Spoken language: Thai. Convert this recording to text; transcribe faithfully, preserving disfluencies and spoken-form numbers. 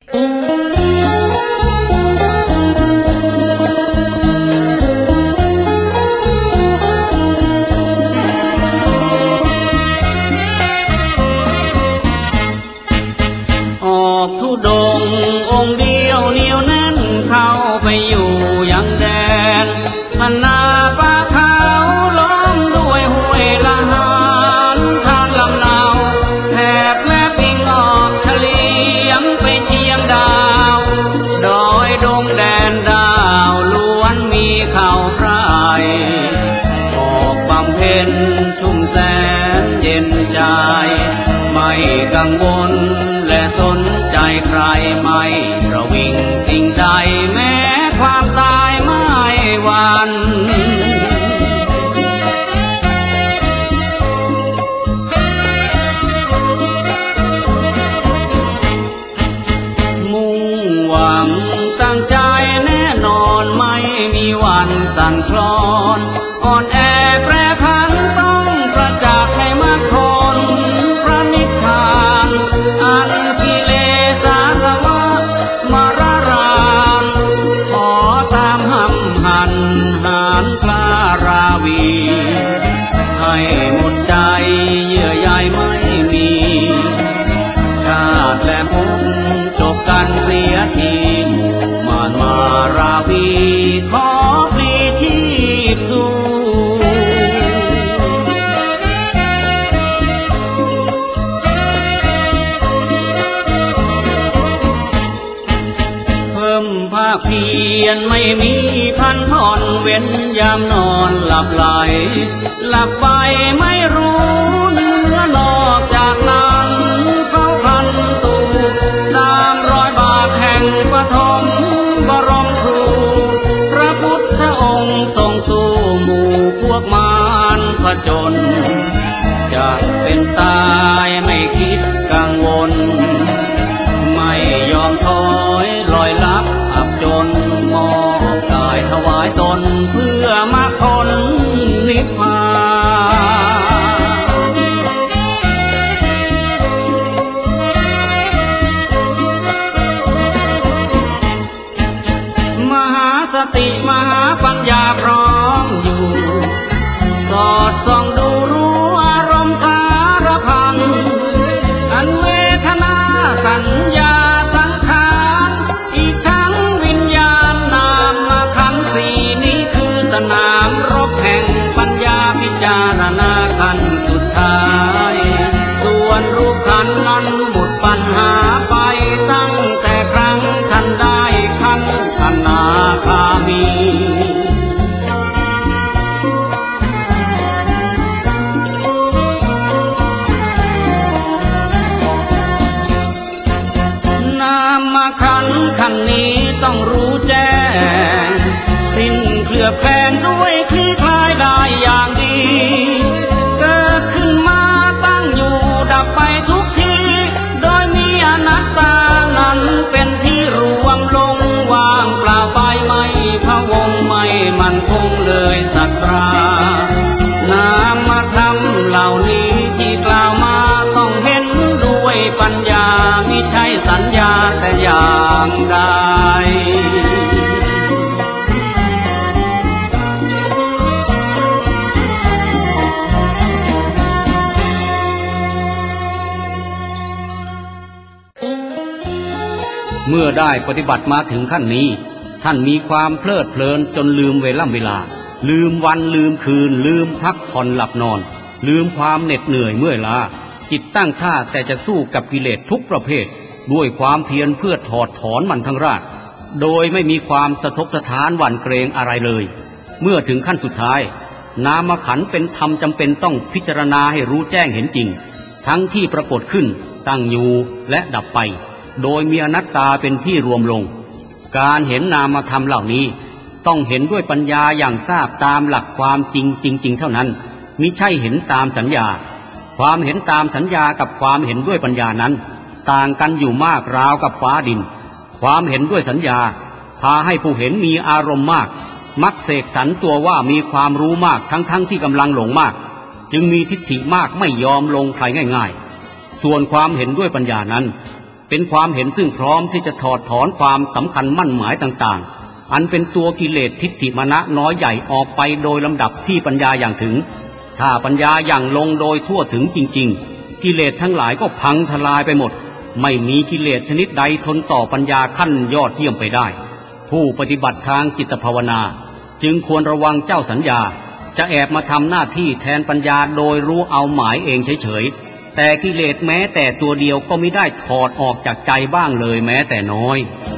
ออกธุดงค์องค์เดียวเหนียวแน่นเข้าไปอยู่ยังแดนพนาป่าขาวล้อมด้วยห้วยละหานทางลำนาวแถบแม่ปิงออกเฉลียงไปเชียงดาวดอยดงแดนดาวล้วนมีข่าวไพรออกบำเพ็ญชุ่มแสนเย็นใจไม่กังวลและสนใจใครไม่ประวิงสิ่งใดแม้ความตายไม่หวั่นมุ่งหวังตั้งใจแน่นอนไม่มีวันสั่นคลอนอ่อนแอแปรผันต้องประจักษ์ให้มรรคผลพระนิพพานอันกิเลสอาสวะมรรานขอตามหำหันหานพระราวีให้หมดใจเยื่อใยไม่มีชาติและภพจบกันเสียทีหมู่มารมาราวีขอพลีชีพสู่เพิ่มภาคเพียรไม่มีพันผ่อนเว้นยามนอนหลับไหลหลับไปไม่รู้เนื้อนอกจากนั้นเฝ้าพันตูตามรอยบาทแห่งปฐมบรมครูพระพุทธองค์ทรงสู้หมู่พวกมารผจญจะเป็นตายไม่คิดกังวลไม่ยอมถอยลอยลับอับจนมอบกายถวายตนเพื่อมรรคผลนิพพานมหาสติมหาปัญญาพร้อมอยู่สอดส่องดูรู้อารมณ์สารพันอันเวทนาสัญญาสังขารอีกทั้งวิญญาณนามขันธ์สี่นี้คือสนามรบแห่งปัญญาพิจารณาขั้นสุดท้ายส่วนรูปขันธ์นั้นหมดปัญหาไปตั้งแต่ครั้งท่านได้ขันธ์อนาคามีนามขันธ์ขันธ์นี้ต้องรู้แจ้งสิ้นเคลือบแคลงด้วยคลี่คลายได้อย่างดีเกิดขึ้นมาตั้งอยู่ดับไปทุกทีโดยมีอนัตตานั้นเป็นที่รวมลงว่างเปล่าไปไม่พะวงไม่มั่นคงเลยสักครานามธรรมเหล่านี้ที่กล่าวมาต้องเห็นด้วยปัญญามิใช่สัญญาแต่อย่างใดเมื่อได้ปฏิบัติมาถึงขั้นนี้ท่านมีความเพลิดเพลินจนลืมเวล่ำเวลาลืมวันลืมคืนลืมพักผ่อนหลับนอนลืมความเหน็ดเหนื่อยเมื่อยล้าจิตตั้งท่าแต่จะสู้กับกิเลสทุกประเภทด้วยความเพียรเพื่อถอดถอนมันทั้งรากโดยไม่มีความสะทกสะท้านหวั่นเกรงอะไรเลยเมื่อถึงขั้นสุดท้ายนามขันธ์เป็นธรรมจำเป็นต้องพิจารณาให้รู้แจ้งเห็นจริงทั้งที่ปรากฏขึ้นตั้งอยู่และดับไปโดยมีอนัตตาเป็นที่รวมลงการเห็นนามธรรมเหล่านี้ต้องเห็นด้วยปัญญาอย่างทราบตามหลักความจริงจริงๆเท่านั้นมิใช่เห็นตามสัญญาความเห็นตามสัญญากับความเห็นด้วยปัญญานั้นต่างกันอยู่มากราวกับฟ้าดินความเห็นด้วยสัญญาพาให้ผู้เห็นมีอารมณ์มากมักเสกสรรตัวว่ามีความรู้มากทั้งๆ ท, ที่กำลังหลงมากจึงมีทิฏฐิมากไม่ยอมลงใครง่ายๆส่วนความเห็นด้วยปัญญานั้นเป็นความเห็นซึ่งพร้อมที่จะถอดถอนความสำคัญมั่นหมายต่างๆอันเป็นตัวกิเลสทิฏฐิมานะน้อยใหญ่ออกไปโดยลำดับที่ปัญญาอย่างถึงถ้าปัญญาอย่างลงโดยทั่วถึงจริงๆกิเลสทั้งหลายก็พังทลายไปหมดไม่มีกิเลสชนิดใดทนต่อปัญญาขั้นยอดเยี่ยมไปได้ผู้ปฏิบัติทางจิตภาวนาจึงควรระวังเจ้าสัญญาจะแอบมาทำหน้าที่แทนปัญญาโดยรู้เอาหมายเองเฉยๆแต่กิเลสแม้แต่ตัวเดียวก็ไม่ได้ถอดออกจากใจบ้างเลยแม้แต่น้อย